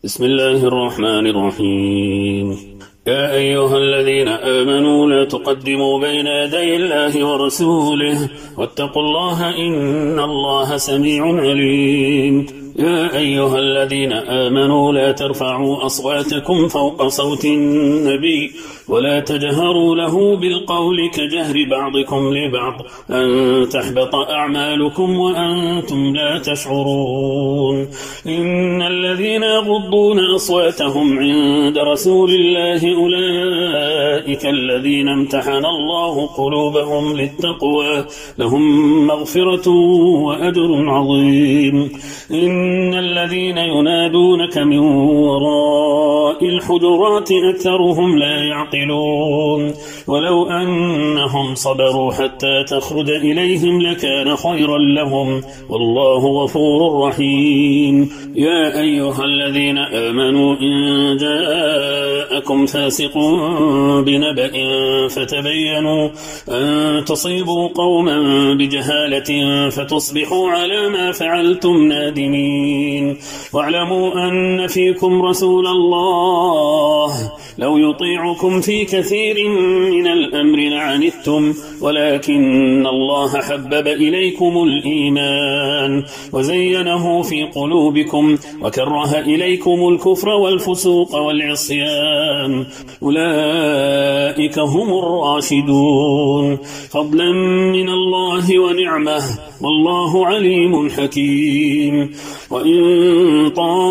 بسم الله الرحمن الرحيم. يا أيها الذين آمنوا لا تقدموا بين يدي الله ورسوله واتقوا الله إن الله سميع عليم. يا أيها الذين آمنوا لا ترفعوا أصواتكم فوق صوت النبي ولا تجهروا له بالقول كجهر بعضكم لبعض أن تحبط أعمالكم وأنتم لا تشعرون. إن الذين يغضون أصواتهم عند رسول الله أولئك الذين امتحن الله قلوبهم للتقوى لهم مغفرة وأجر عظيم. إن الذين ينادونك من وراء الحجرات أكثرهم لا يعقلون ولو أنهم صبروا حتى تخرج إليهم لكان خيرا لهم والله غفور رحيم. يا أيها الذين آمنوا إن جاءكم فاسق بنبأ فتبينوا أن تصيبوا قوما بجهالة فتصبحوا على ما فعلتم نادمين. واعلموا أن فيكم رسول الله لو يطيعكم في كثير من الأمر لعنتم ولكن الله حبب إليكم الإيمان وزينه في قلوبكم وكره إليكم الكفر والفسوق والعصيان أولئك هم الراشدون فضلا من الله ونعمه والله عليم حكيم. وإن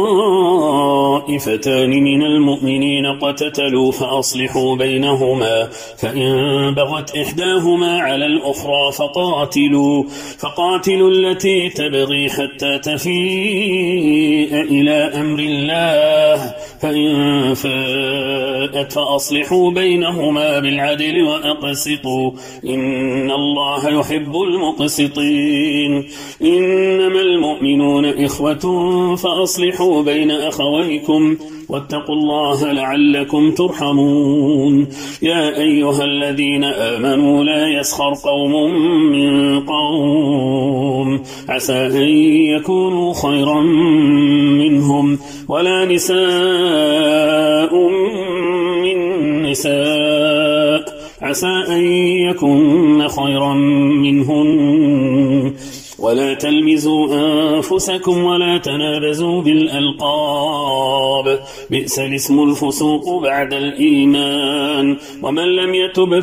طائفتان من المؤمنين اقتتلوا فأصلحوا بينهما فإن بغت إحداهما على الأخرى فقاتلوا التي تبغي حتى تفيء إلى أمر الله فإن فاءت فأصلحوا بينهما بالعدل وأقسطوا إن الله يحب المقسطين. إنما المؤمنون إخوة فأصلحوا بين أخويكم واتقوا الله لعلكم ترحمون. يا أيها الذين آمنوا لا يسخر قوم من قوم عسى أن يكونوا خيرا منهم ولا نساء من نساء عسى أن يكون خيرا منهن ولا تلمزوا أنفسكم ولا تنابزوا بالألقاب بئس الاسم الفسوق بعد الإيمان ومن لم يتب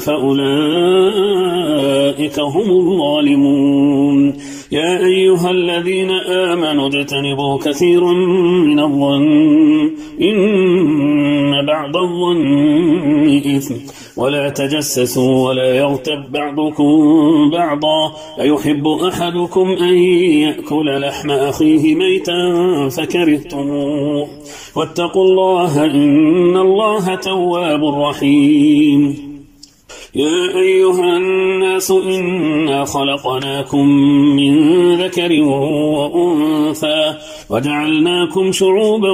فأولئك هم الظالمون. يا أيها الذين آمنوا اجتنبوا كثيرا من الظن إن بعض الظن إثم ولا تجسسوا ولا يغتب بعضكم بعضا أيحب أحدكم أن يأكل لحم أخيه ميتا فكرهتموه واتقوا الله إن الله تواب رحيم. يا أيها الناس إنا خلقناكم من ذكر وأنثى وجعلناكم شعوبا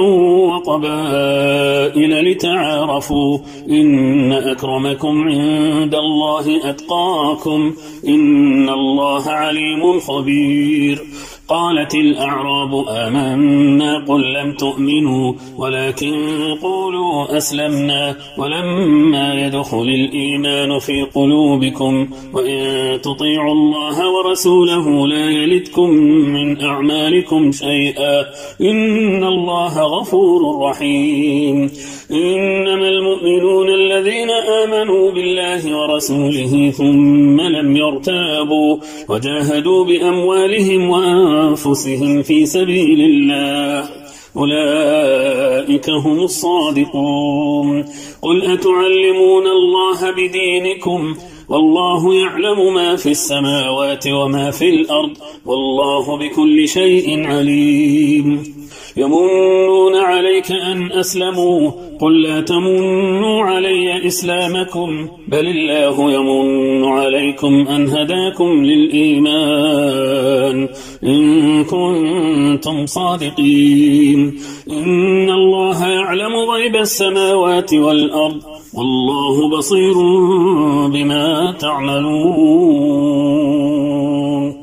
وقبائل لتعارفوا إن أكرمكم عند الله أتقاكم إن الله عليم خبير. قالت الأعراب آمنا قل لم تؤمنوا ولكن قولوا أسلمنا ولما يدخل الإيمان في قلوبكم وإن تطيعوا الله ورسوله لا يلدكم من أعمالكم شيئا إن الله غفور رحيم. إنما المؤمنون الذين آمنوا بالله ورسوله ثم لم يرتابوا وجاهدوا بأموالهم وأنفسهم في سبيل الله أولئك هم الصادقون. قل أتعلمون الله بدينكم والله يعلم ما في السماوات وما في الأرض والله بكل شيء عليم. يمنون عليك أن أسلموا قل لا تمنوا علي إسلامكم بل الله يمن عليكم أن هداكم للإيمان إن كنتم صادقين. إن الله يعلم غيب السماوات والأرض والله بصير بما تعملون.